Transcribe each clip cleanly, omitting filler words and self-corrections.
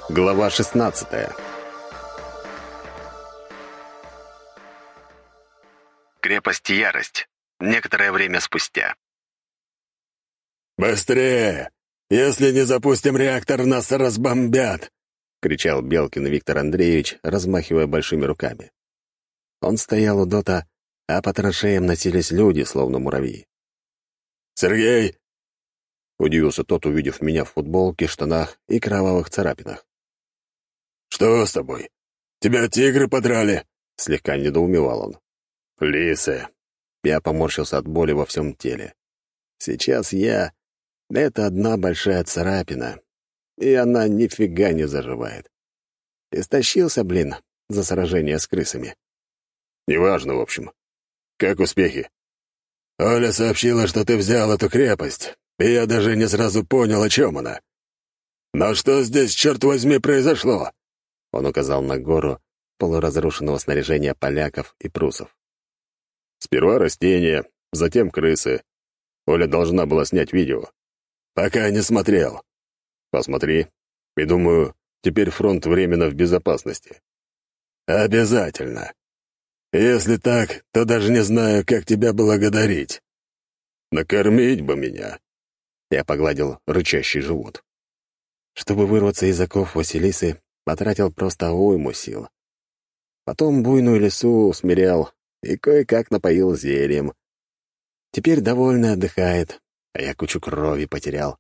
Глава 16. Крепость Ярость. Некоторое время спустя. «Быстрее! Если не запустим реактор, нас разбомбят!» — кричал Белкин Виктор Андреевич, размахивая большими руками. Он стоял у дота, а по траншеям носились люди, словно муравьи. «Сергей!» — удивился тот, увидев меня в футболке, штанах и кровавых царапинах. «Что с тобой? Тебя тигры подрали?» — слегка недоумевал он. «Лисы!» — я поморщился от боли во всем теле. «Сейчас я — это одна большая царапина, и она нифига не заживает. Истощился, блин, за сражение с крысами. Неважно, в общем. Как успехи? Оля сообщила, что ты взял эту крепость, и я даже не сразу понял, о чем она. Но что здесь, черт возьми, произошло?» Он указал на гору полуразрушенного снаряжения поляков и прусов. «Сперва растения, затем крысы. Оля должна была снять видео. Пока не смотрел. Посмотри. И думаю, теперь фронт временно в безопасности. Обязательно. Если так, то даже не знаю, как тебя благодарить. Накормить бы меня». Я погладил рычащий живот. Чтобы вырваться из оков Василисы, потратил просто уйму сил. Потом буйную лису усмирял и кое-как напоил зельем. Теперь довольно отдыхает, а я кучу крови потерял.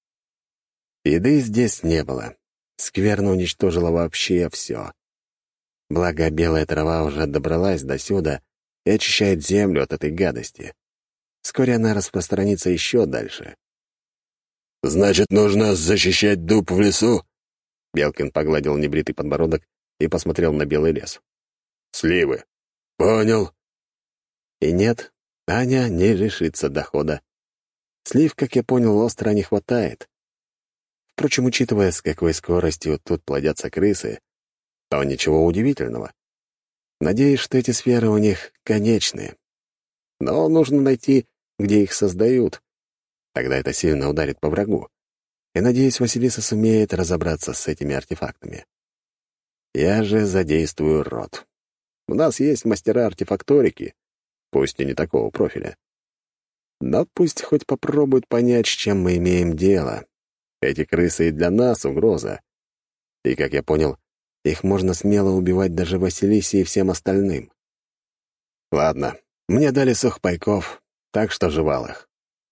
Еды здесь не было. Скверно уничтожила вообще все. Благо, белая трава уже добралась до сюда и очищает землю от этой гадости. Вскоре она распространится еще дальше. «Значит, нужно защищать дуб в лесу?» Белкин погладил небритый подбородок и посмотрел на белый лес. «Сливы». «Понял». И нет, Аня не лишится дохода. Слив, как я понял, остро не хватает. Впрочем, учитывая, с какой скоростью тут плодятся крысы, то ничего удивительного. Надеюсь, что эти сферы у них конечные. Но нужно найти, где их создают. Тогда это сильно ударит по врагу. И, надеюсь, Василиса сумеет разобраться с этими артефактами. Я же задействую род. У нас есть мастера артефакторики, пусть и не такого профиля. Но пусть хоть попробуют понять, с чем мы имеем дело. Эти крысы и для нас угроза. И, как я понял, их можно смело убивать даже Василисе и всем остальным. Ладно, мне дали сухпайков, так что жевал их.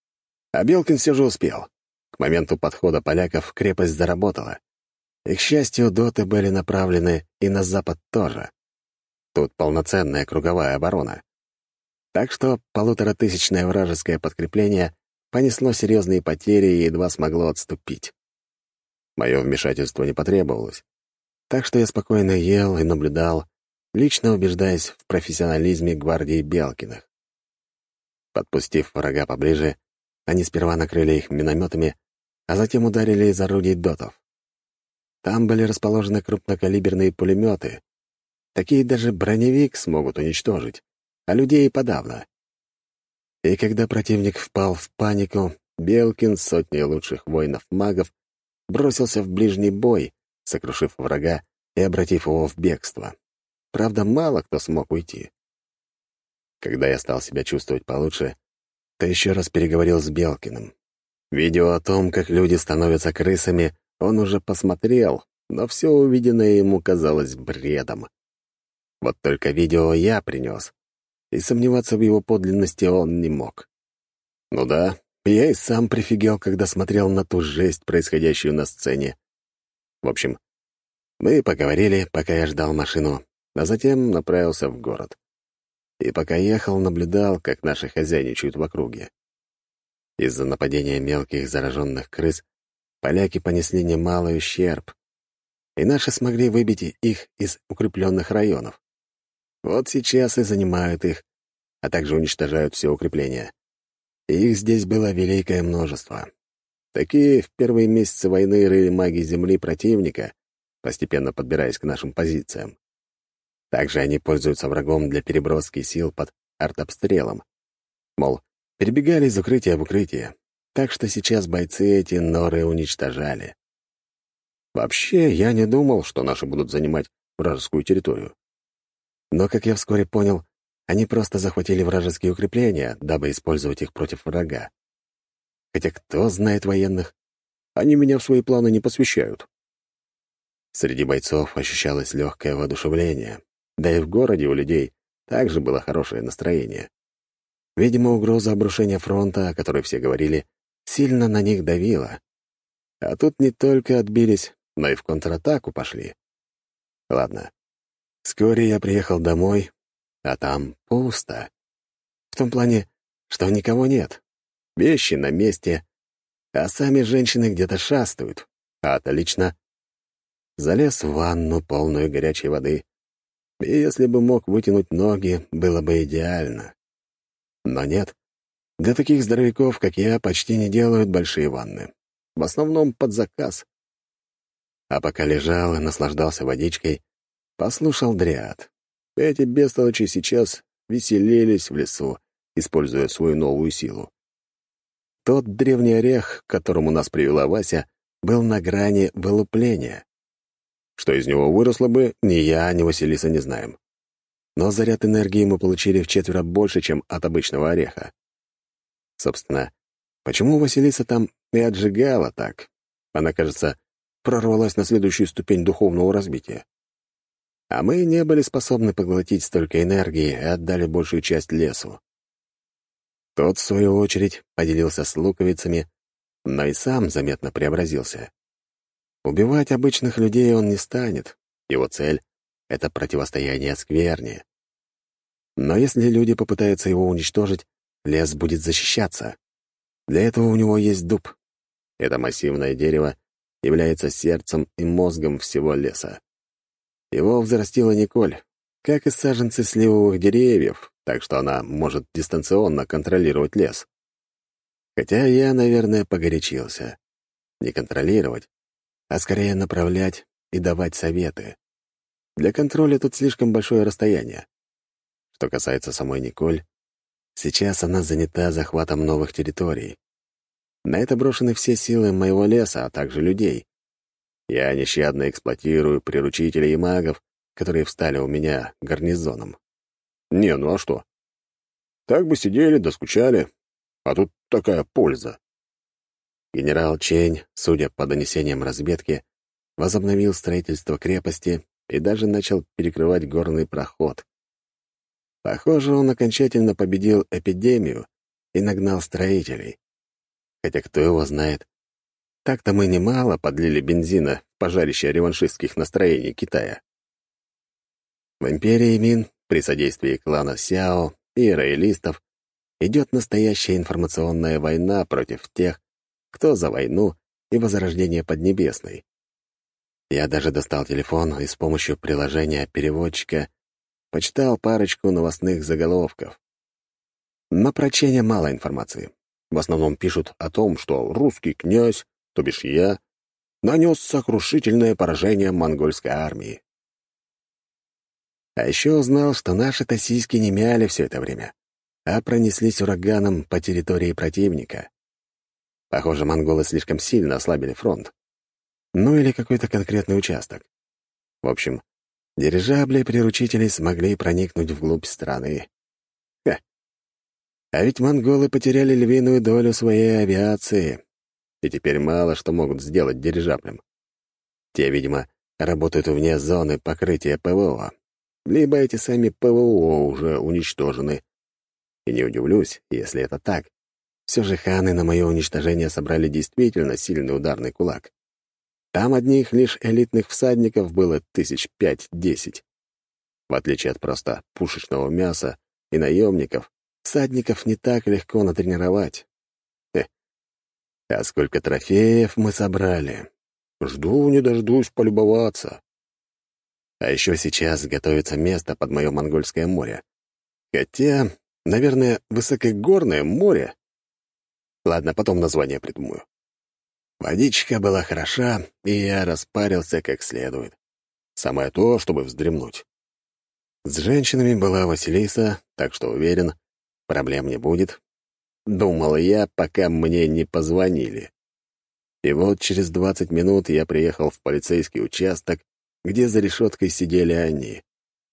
А Белкин все же успел. К моменту подхода поляков крепость заработала. И, к счастью, доты были направлены и на запад тоже. Тут полноценная круговая оборона. Так что 1500-тысячное вражеское подкрепление понесло серьезные потери и едва смогло отступить. Мое вмешательство не потребовалось. Так что я спокойно ел и наблюдал, лично убеждаясь в профессионализме гвардии Белкиных. Подпустив врага поближе, они сперва накрыли их минометами, а затем ударили из орудий дотов. Там были расположены крупнокалиберные пулеметы. Такие даже броневик смогут уничтожить, а людей и подавно. И когда противник впал в панику, Белкин с сотней лучших воинов-магов бросился в ближний бой, сокрушив врага и обратив его в бегство. Правда, мало кто смог уйти. Когда я стал себя чувствовать получше, то еще раз переговорил с Белкиным. Видео о том, как люди становятся крысами, он уже посмотрел, но все увиденное ему казалось бредом. Вот только видео я принес, и сомневаться в его подлинности он не мог. Ну да, я и сам прифигел, когда смотрел на ту жесть, происходящую на сцене. В общем, мы поговорили, пока я ждал машину, а затем направился в город. И пока ехал, наблюдал, как наши хозяйничают в округе. Из-за нападения мелких зараженных крыс поляки понесли немалый ущерб, и наши смогли выбить их из укрепленных районов. Вот сейчас и занимают их, а также уничтожают все укрепления. И их здесь было великое множество. Такие в первые месяцы войны рыли маги земли противника, постепенно подбираясь к нашим позициям. Также они пользуются врагом для переброски сил под артобстрелом. Мол, перебегали из укрытия в укрытие, так что сейчас бойцы эти норы уничтожали. Вообще, я не думал, что наши будут занимать вражескую территорию. Но, как я вскоре понял, они просто захватили вражеские укрепления, дабы использовать их против врага. Хотя кто знает военных? Они меня в свои планы не посвящают. Среди бойцов ощущалось легкое воодушевление, да и в городе у людей также было хорошее настроение. Видимо, угроза обрушения фронта, о которой все говорили, сильно на них давила. А тут не только отбились, но и в контратаку пошли. Ладно. Вскоре я приехал домой, а там пусто. В том плане, что никого нет. Вещи на месте, а сами женщины где-то шастают. Отлично. Залез в ванну, полную горячей воды. И если бы мог вытянуть ноги, было бы идеально. Но нет. Для таких здоровяков, как я, почти не делают большие ванны. В основном под заказ. А пока лежал и наслаждался водичкой, послушал дриад. Эти бестолочи сейчас веселились в лесу, используя свою новую силу. Тот древний орех, к которому нас привела Вася, был на грани вылупления. Что из него выросло бы, ни я, ни Василиса не знаем. Но заряд энергии мы получили вчетверо больше, чем от обычного ореха. Собственно, почему Василиса там и отжигала так? Она, кажется, прорвалась на следующую ступень духовного развития. А мы не были способны поглотить столько энергии и отдали большую часть лесу. Тот, в свою очередь, поделился с луковицами, но и сам заметно преобразился. Убивать обычных людей он не станет. Его цель — это противостояние скверне. Но если люди попытаются его уничтожить, лес будет защищаться. Для этого у него есть дуб. Это массивное дерево является сердцем и мозгом всего леса. Его взрастила Николь, как и саженцы сливовых деревьев, так что она может дистанционно контролировать лес. Хотя я, наверное, погорячился. Не контролировать, а скорее направлять и давать советы. Для контроля тут слишком большое расстояние. Что касается самой Николь, сейчас она занята захватом новых территорий. На это брошены все силы моего леса, а также людей. Я нещадно эксплуатирую приручителей и магов, которые встали у меня гарнизоном. Не, ну а что? Так бы сидели да скучали, а тут такая польза. Генерал Чень, судя по донесениям разведки, возобновил строительство крепости и даже начал перекрывать горный проход. Похоже, он окончательно победил эпидемию и нагнал строителей. Хотя кто его знает. Так-то мы немало подлили бензина в пожарище реваншистских настроений Китая. В империи Мин при содействии клана Сяо и роялистов идет настоящая информационная война против тех, кто за войну и возрождение Поднебесной. Я даже достал телефон и с помощью приложения-переводчика почитал парочку новостных заголовков. Но про Ченя мало информации. В основном пишут о том, что русский князь, то бишь я, нанес сокрушительное поражение монгольской армии. А еще узнал, что наши-то сиськи не мяли все это время, а пронеслись ураганом по территории противника. Похоже, монголы слишком сильно ослабили фронт. Ну или какой-то конкретный участок. В общем, дирижабли приручителей смогли проникнуть вглубь страны. Ха! А ведь монголы потеряли львиную долю своей авиации, и теперь мало что могут сделать дирижаблем. Те, видимо, работают вне зоны покрытия ПВО, либо эти сами ПВО уже уничтожены. И не удивлюсь, если это так. Все же ханы на мое уничтожение собрали действительно сильный ударный кулак. Там одних лишь элитных всадников было 5-10. В отличие от просто пушечного мяса и наемников, всадников не так легко натренировать. А сколько трофеев мы собрали. Жду не дождусь полюбоваться. А еще сейчас готовится место под мое Монгольское море. Хотя, наверное, Высокогорное море. Ладно, потом название придумаю. Водичка была хороша, и я распарился как следует. Самое то, чтобы вздремнуть. С женщинами была Василиса, так что уверен, проблем не будет. Думал я, пока мне не позвонили. И вот через 20 минут я приехал в полицейский участок, где за решеткой сидели они.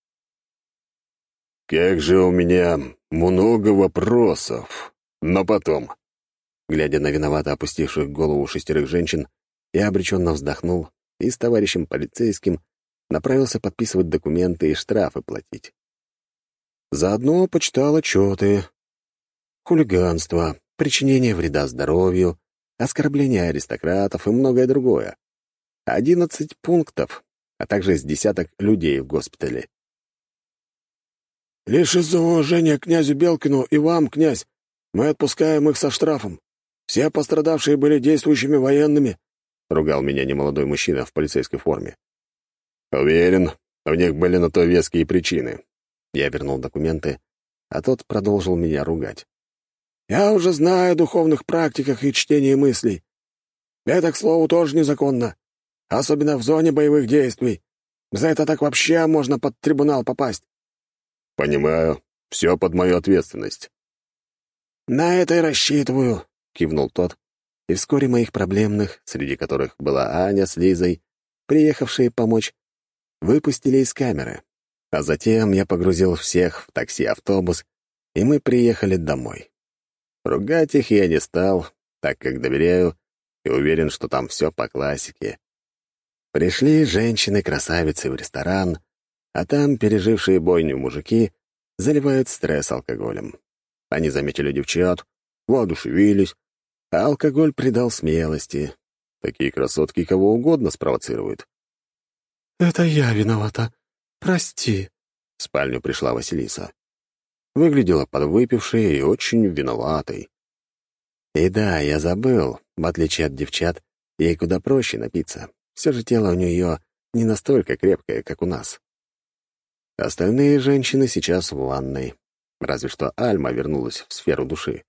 «Как же у меня много вопросов. Но потом...» Глядя на виновато опустивших голову 6 женщин, я обреченно вздохнул и с товарищем полицейским направился подписывать документы и штрафы платить. Заодно почитал отчеты. Хулиганство, причинение вреда здоровью, оскорбление аристократов и многое другое. 11 пунктов, а также с десяток людей в госпитале. «Лишь из-за уважения к князю Белкину и вам, князь, мы отпускаем их со штрафом. Все пострадавшие были действующими военными», — ругал меня немолодой мужчина в полицейской форме. «Уверен, у них были на то веские причины». Я вернул документы, а тот продолжил меня ругать. «Я уже знаю о духовных практиках и чтении мыслей. Это, к слову, тоже незаконно, особенно в зоне боевых действий. За это так вообще можно под трибунал попасть». «Понимаю, все под мою ответственность». «На это и рассчитываю», — кивнул тот, и вскоре моих проблемных, среди которых была Аня с Лизой, приехавшие помочь, выпустили из камеры. А затем я погрузил всех в такси-автобус, и мы приехали домой. Ругать их я не стал, так как доверяю и уверен, что там все по классике. Пришли женщины-красавицы в ресторан, а там пережившие бойню мужики заливают стресс алкоголем. Они заметили девчат, воодушевились, а алкоголь придал смелости. Такие красотки кого угодно спровоцируют. «Это я виновата. Прости», — в спальню пришла Василиса. Выглядела подвыпившей и очень виноватой. И да, я забыл, в отличие от девчат, ей куда проще напиться. Все же тело у нее не настолько крепкое, как у нас. Остальные женщины сейчас в ванной. Разве что Альма вернулась в сферу души.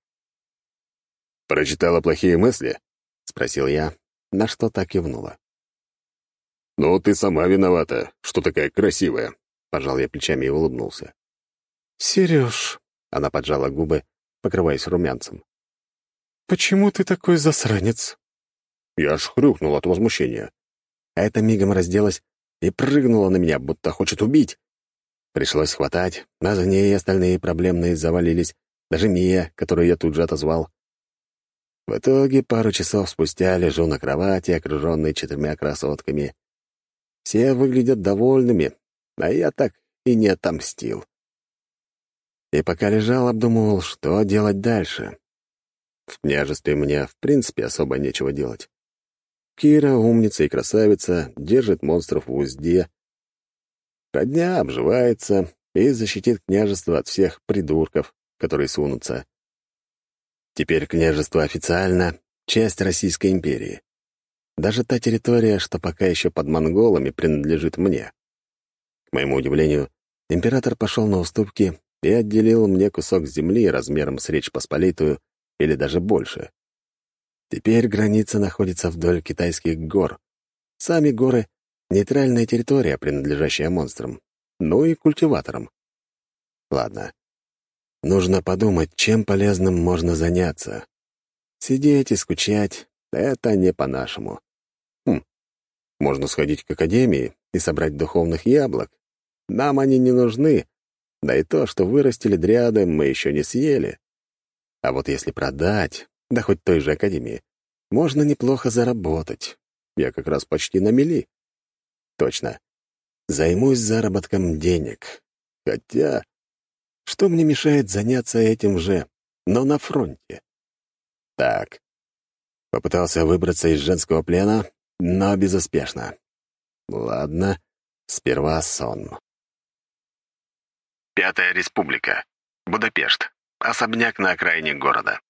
«Прочитала плохие мысли?» — спросил я, на что так кивнула. «Ну, ты сама виновата, что такая красивая», — пожал я плечами и улыбнулся. «Сереж», — она поджала губы, покрываясь румянцем. «Почему ты такой засранец?» Я аж хрюкнул от возмущения. А эта мигом разделась и прыгнула на меня, будто хочет убить. Пришлось хватать, а за ней остальные проблемные завалились, даже Мия, которую я тут же отозвал. В итоге пару часов спустя лежу на кровати, окруженный 4 красотками. Все выглядят довольными, а я так и не отомстил. И пока лежал, обдумывал, что делать дальше. В княжестве мне, в принципе, особо нечего делать. Кира, умница и красавица, держит монстров в узде. Родня обживается и защитит княжество от всех придурков, которые сунутся. Теперь княжество официально часть Российской империи. Даже та территория, что пока еще под монголами, принадлежит мне. К моему удивлению, император пошел на уступки и отделил мне кусок земли размером с Речь Посполитую или даже больше. Теперь граница находится вдоль китайских гор. Сами горы — нейтральная территория, принадлежащая монстрам, ну и культиваторам. Ладно. Нужно подумать, чем полезным можно заняться. Сидеть и скучать — это не по-нашему. Можно сходить к академии и собрать духовных яблок. Нам они не нужны, да и то, что вырастили дряды, мы еще не съели. А вот если продать, да хоть той же академии, можно неплохо заработать. Я как раз почти на мели. Точно. Займусь заработком денег. Хотя, что мне мешает заняться этим же, но на фронте? Так. Попытался выбраться из женского плена, но безуспешно. Ладно, сперва сон. 5-я республика. Будапешт. Особняк на окраине города.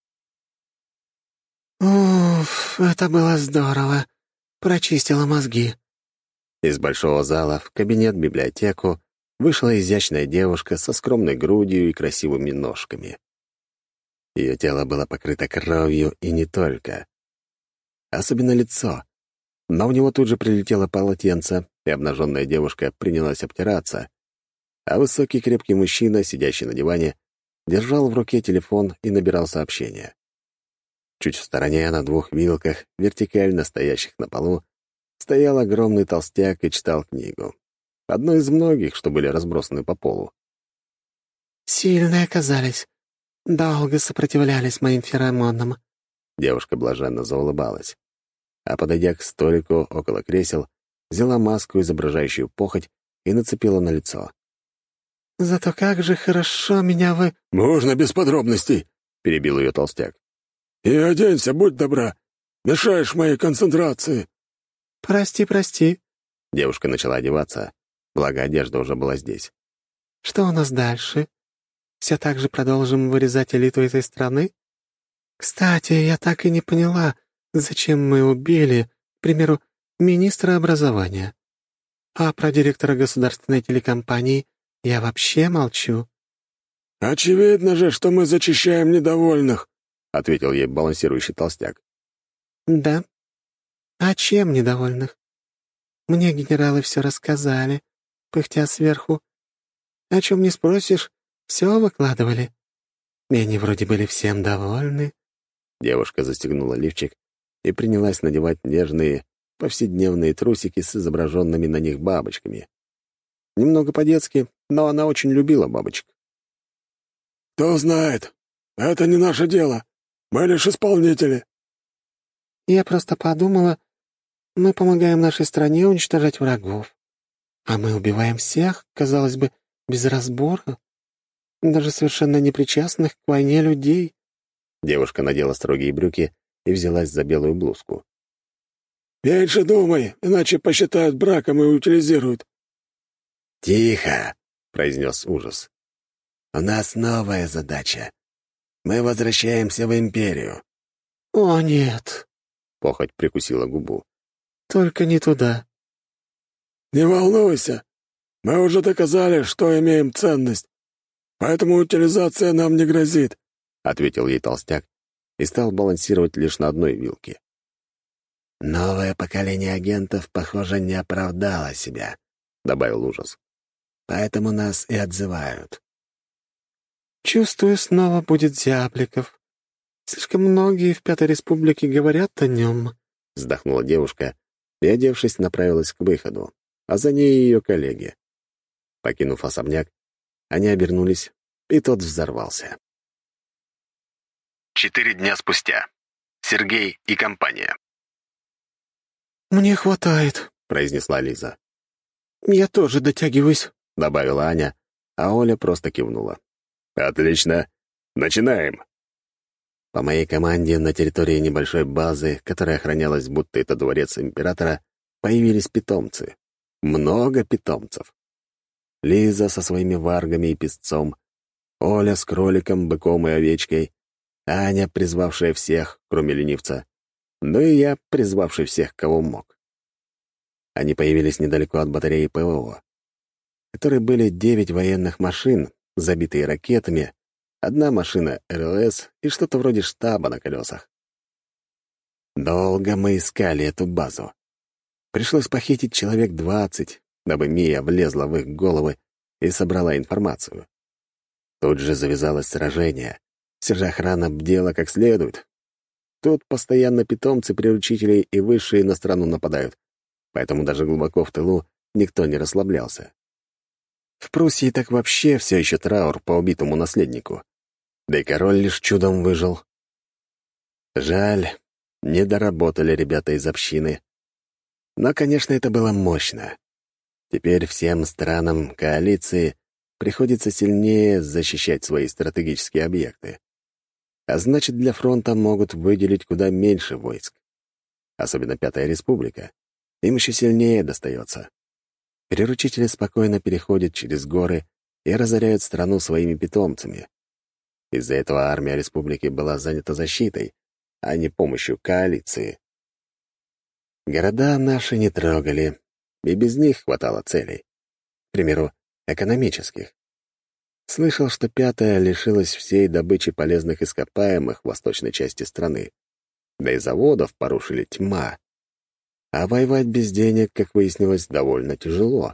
«Уф, это было здорово. Прочистила мозги». Из большого зала в кабинет-библиотеку вышла изящная девушка со скромной грудью и красивыми ножками. Ее тело было покрыто кровью и не только. Особенно лицо. Но у него тут же прилетело полотенце, и обнаженная девушка принялась обтираться, а высокий крепкий мужчина, сидящий на диване, держал в руке телефон и набирал сообщения. Чуть в стороне, на двух вилках, вертикально стоящих на полу, стоял огромный толстяк и читал книгу. Одну из многих, что были разбросаны по полу. «Сильные оказались. Долго сопротивлялись моим феромонам». Девушка блаженно заулыбалась. А подойдя к столику около кресел, взяла маску, изображающую похоть, и нацепила на лицо. «Зато как же хорошо меня вы...» «Можно без подробностей?» — перебил ее толстяк. «И оденься, будь добра. Мешаешь моей концентрации». «Прости, прости. Девушка начала одеваться, благо одежда уже была здесь. Что у нас дальше? Все так же продолжим вырезать элиту этой страны? Кстати, я так и не поняла, зачем мы убили, к примеру, министра образования. А про директора государственной телекомпании я вообще молчу». «Очевидно же, что мы зачищаем недовольных», — ответил ей балансирующий толстяк. «Да? А чем недовольных? Мне генералы все рассказали, пыхтя сверху. О чем не спросишь, все выкладывали. И они вроде были всем довольны». Девушка застегнула лифчик и принялась надевать нежные, повседневные трусики с изображенными на них бабочками. Немного по-детски, но она очень любила бабочек. «Кто знает, это не наше дело. Мы лишь исполнители». Я просто подумала, мы помогаем нашей стране уничтожать врагов. А мы убиваем всех, казалось бы, без разбора. Даже совершенно непричастных к войне людей. Девушка надела строгие брюки и взялась за белую блузку. «Меньше думай, иначе посчитают браком и утилизируют». «Тихо!» — произнес ужас. «У нас новая задача. Мы возвращаемся в Империю». «О, нет!» — похоть прикусила губу. «Только не туда». «Не волнуйся. Мы уже доказали, что имеем ценность. Поэтому утилизация нам не грозит», — ответил ей толстяк и стал балансировать лишь на одной вилке. «Новое поколение агентов, похоже, не оправдало себя», — добавил ужас. «Поэтому нас и отзывают». «Чувствую, снова будет Зябликов. Слишком многие в Пятой Республике говорят о нем», — вздохнула девушка и, одевшись, направилась к выходу, а за ней ее коллеги. Покинув особняк, они обернулись, и тот взорвался. 4 дня спустя. Сергей и компания. «Мне хватает», — произнесла Лиза. «Я тоже дотягиваюсь», — добавила Аня, а Оля просто кивнула. «Отлично. Начинаем». По моей команде на территории небольшой базы, которая охранялась, будто это дворец императора, появились питомцы. Много питомцев. Лиза со своими варгами и песцом, Оля с кроликом, быком и овечкой, Аня, призвавшая всех, кроме ленивца, ну и я, призвавший всех, кого мог. Они появились недалеко от батареи ПВО, в которой были 9 военных машин, забитые ракетами, одна машина РЛС и что-то вроде штаба на колесах. Долго мы искали эту базу. Пришлось похитить человек 20, дабы Мия влезла в их головы и собрала информацию. Тут же завязалось сражение. Вся же охрана бдела как следует. Тут постоянно питомцы-приручители и высшие на страну нападают, поэтому даже глубоко в тылу никто не расслаблялся. В Пруссии так вообще все еще траур по убитому наследнику. Да и король лишь чудом выжил. Жаль, не доработали ребята из общины. Но, конечно, это было мощно. Теперь всем странам коалиции приходится сильнее защищать свои стратегические объекты. А значит, для фронта могут выделить куда меньше войск. Особенно Пятая Республика. Им еще сильнее достается. Приручители спокойно переходят через горы и разоряют страну своими питомцами. Из-за этого армия республики была занята защитой, а не помощью коалиции. Города наши не трогали, и без них хватало целей. К примеру, экономических. Слышал, что Пятая лишилась всей добычи полезных ископаемых в восточной части страны. Да и заводов порушили тьма. А воевать без денег, как выяснилось, довольно тяжело.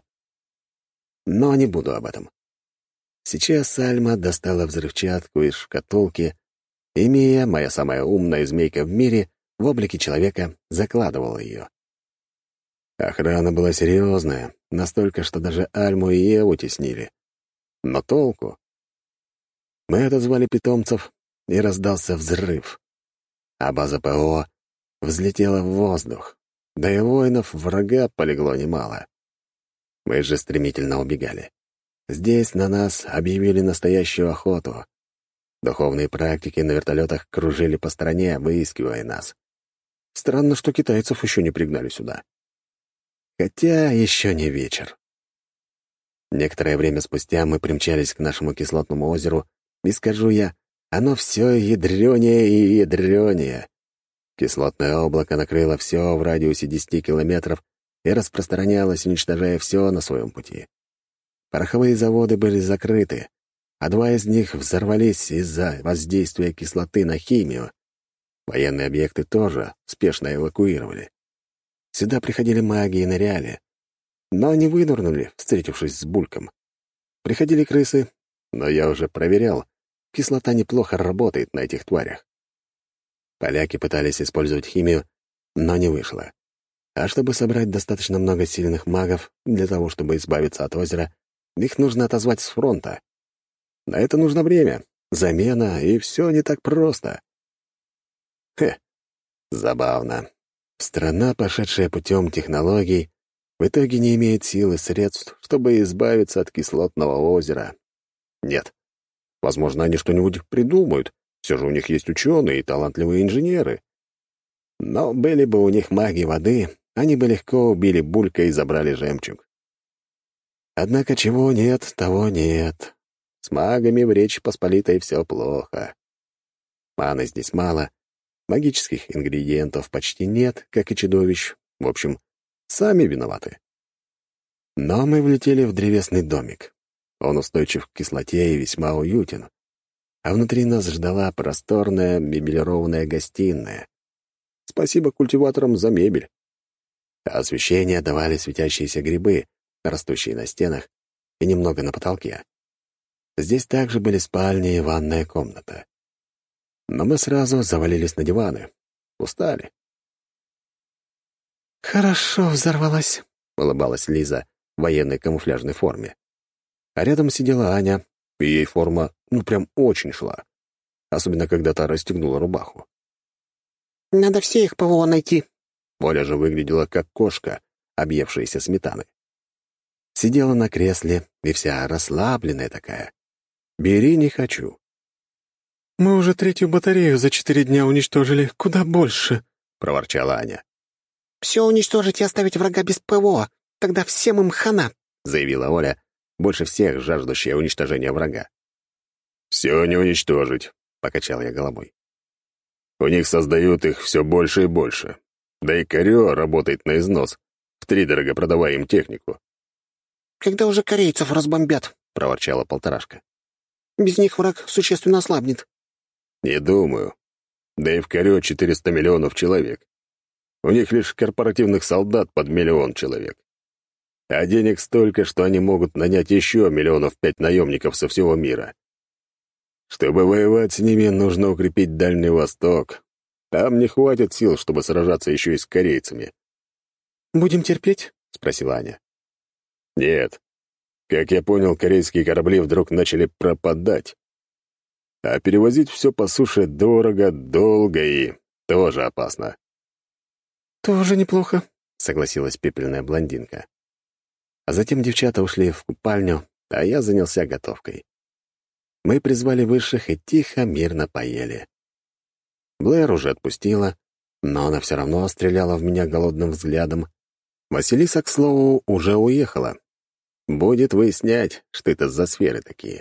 Но не буду об этом. Сейчас Альма достала взрывчатку из шкатулки И Мия, моя самая умная змейка в мире, в облике человека закладывала ее. Охрана была серьезная, настолько, что даже Альму и Еву теснили. Но толку? Мы отозвали питомцев, и раздался взрыв. А база ПО взлетела в воздух, да и воинов врага полегло немало. Мы же стремительно убегали. Здесь на нас объявили настоящую охоту. Духовные практики на вертолетах кружили по стране, выискивая нас. Странно, что китайцев еще не пригнали сюда. Хотя еще не вечер. Некоторое время спустя мы примчались к нашему кислотному озеру, и, скажу я, оно все ядрёнее и ядрёнее. Кислотное облако накрыло все в радиусе 10 километров и распространялось, уничтожая все на своем пути. Пороховые заводы были закрыты, а 2 из них взорвались из-за воздействия кислоты на химию. Военные объекты тоже спешно эвакуировали. Сюда приходили маги и ныряли, но не вынырнули, встретившись с бульком. Приходили крысы, но я уже проверял, кислота неплохо работает на этих тварях. Поляки пытались использовать химию, но не вышло. А чтобы собрать достаточно много сильных магов для того, чтобы избавиться от озера, их нужно отозвать с фронта. На это нужно время, замена, и все не так просто. Забавно. Страна, пошедшая путем технологий, в итоге не имеет сил и средств, чтобы избавиться от кислотного озера. Нет. Возможно, они что-нибудь придумают. Все же у них есть ученые и талантливые инженеры. Но были бы у них маги воды, они бы легко убили Булька и забрали жемчуг. Однако чего нет, того нет. С магами в Речи Посполитой все плохо. Маны здесь мало, магических ингредиентов почти нет, как и чудовищ. В общем, сами виноваты. Но мы влетели в древесный домик. Он устойчив к кислоте и весьма уютен. А внутри нас ждала просторная мебелированная гостиная. Спасибо культиваторам за мебель. А освещение давали светящиеся грибы, растущие на стенах и немного на потолке. Здесь также были спальня и ванная комната. Но мы сразу завалились на диваны. Устали. «Хорошо взорвалась», — улыбалась Лиза в военной камуфляжной форме. А рядом сидела Аня, и ей форма прям очень шла. Особенно, когда та расстегнула рубаху. «Надо все их ПВО найти». Оля же выглядела как кошка, объевшаяся сметаны. Сидела на кресле и вся расслабленная такая. «Бери, не хочу». «Мы уже 3-ю батарею за 4 дня уничтожили. Куда больше?» — проворчала Аня. «Все уничтожить и оставить врага без ПВО. Тогда всем им хана», — заявила Оля, больше всех жаждущая уничтожения врага. «Все не уничтожить», — покачал я головой. «У них создают их все больше и больше. Да и Корё работает на износ, втридорого продавая им технику». «Когда уже корейцев разбомбят?» — проворчала Полторашка. «Без них враг существенно ослабнет». «Не думаю. Да и в Корё 400 миллионов человек. У них лишь корпоративных солдат под 1 миллион человек. А денег столько, что они могут нанять еще 5 миллионов наемников со всего мира. Чтобы воевать с ними, нужно укрепить Дальний Восток. Там не хватит сил, чтобы сражаться еще и с корейцами». «Будем терпеть?» — спросила Аня. «Нет. Как я понял, корейские корабли вдруг начали пропадать. А перевозить все по суше дорого, долго и тоже опасно». «Тоже неплохо», — согласилась пепельная блондинка. А затем девчата ушли в купальню, а я занялся готовкой. Мы призвали высших и тихо, мирно поели. Блэр уже отпустила, но она все равно стреляла в меня голодным взглядом. Василиса, к слову, уже уехала. Будет выяснять, что это за сферы такие.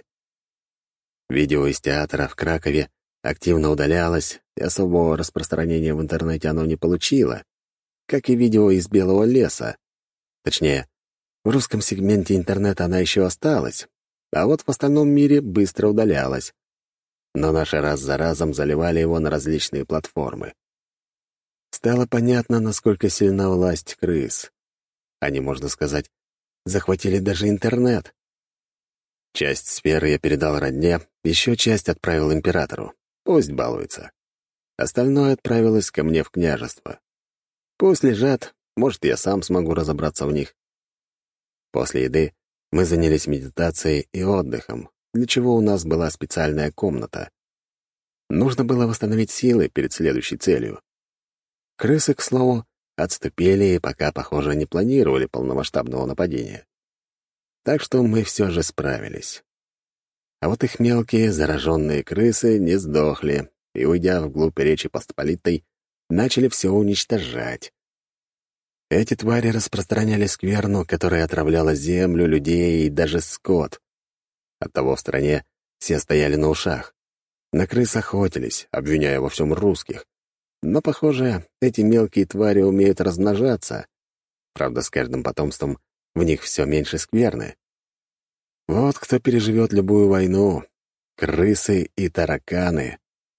Видео из театра в Кракове активно удалялось, и особого распространения в интернете оно не получило, как и видео из Белого леса. Точнее, в русском сегменте интернета она еще осталась, а вот в остальном мире быстро удалялась. Но наши раз за разом заливали его на различные платформы. Стало понятно, насколько сильна власть крыс. Они, можно сказать, захватили даже интернет. Часть сферы я передал родне, еще часть отправил императору. Пусть балуется. Остальное отправилось ко мне в княжество. Пусть лежат, может, я сам смогу разобраться в них. После еды мы занялись медитацией и отдыхом, для чего у нас была специальная комната. Нужно было восстановить силы перед следующей целью. Крысы, к слову, отступили и пока, похоже, не планировали полномасштабного нападения. Так что мы все же справились. А вот их мелкие зараженные крысы не сдохли и, уйдя вглубь Речи Посполитой, начали все уничтожать. Эти твари распространяли скверну, которая отравляла землю, людей и даже скот. Оттого в стране все стояли на ушах. На крыс охотились, обвиняя во всем русских. Но, похоже, эти мелкие твари умеют размножаться. Правда, с каждым потомством в них все меньше скверны. Вот кто переживет любую войну — крысы и тараканы.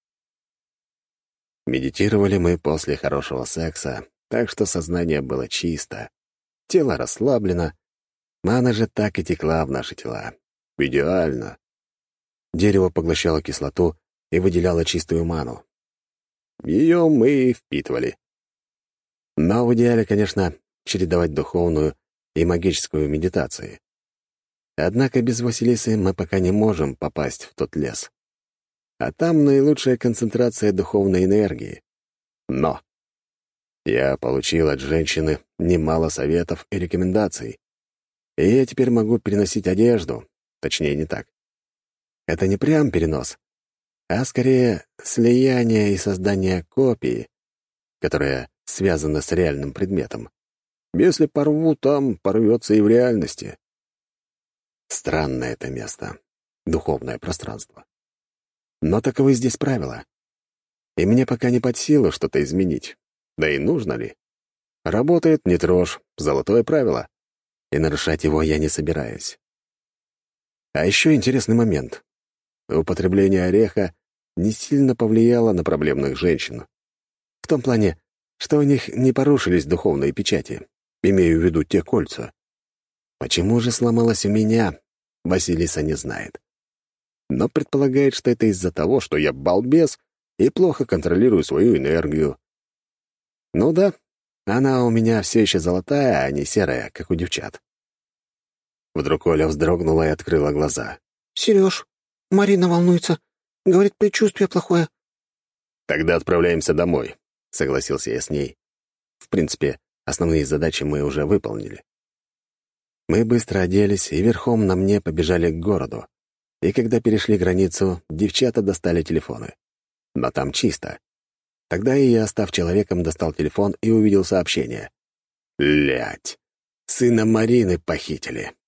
Медитировали мы после хорошего секса, так что сознание было чисто. Тело расслаблено, мана же так и текла в наши тела. Идеально. Дерево поглощало кислоту и выделяло чистую ману. Ее мы и впитывали. Но в идеале, конечно, чередовать духовную и магическую медитации. Однако без Василисы мы пока не можем попасть в тот лес. А там наилучшая концентрация духовной энергии. Но я получил от женщины немало советов и рекомендаций. И я теперь могу переносить одежду, точнее, не так. Это не прям перенос, а скорее слияние и создание копии, которая связана с реальным предметом. Если порву, там порвется и в реальности. Странное это место, духовное пространство. Но таковы здесь правила. И мне пока не под силу что-то изменить. Да и нужно ли? Работает, не трожь, золотое правило. И нарушать его я не собираюсь. А еще интересный момент. Употребление ореха не сильно повлияло на проблемных женщин. В том плане, что у них не порушились духовные печати. Имею в виду те кольца. Почему же сломалось у меня, Василиса не знает. Но предполагает, что это из-за того, что я балбес и плохо контролирую свою энергию. Ну да, она у меня все еще золотая, а не серая, как у девчат. Вдруг Оля вздрогнула и открыла глаза. «Сереж, Марина волнуется. Говорит, предчувствие плохое». «Тогда отправляемся домой», — согласился я с ней. В принципе, основные задачи мы уже выполнили. Мы быстро оделись и верхом на мне побежали к городу. И когда перешли границу, девчата достали телефоны. Но там чисто. Тогда и я, став человеком, достал телефон и увидел сообщение. Блядь, сына Марины похитили.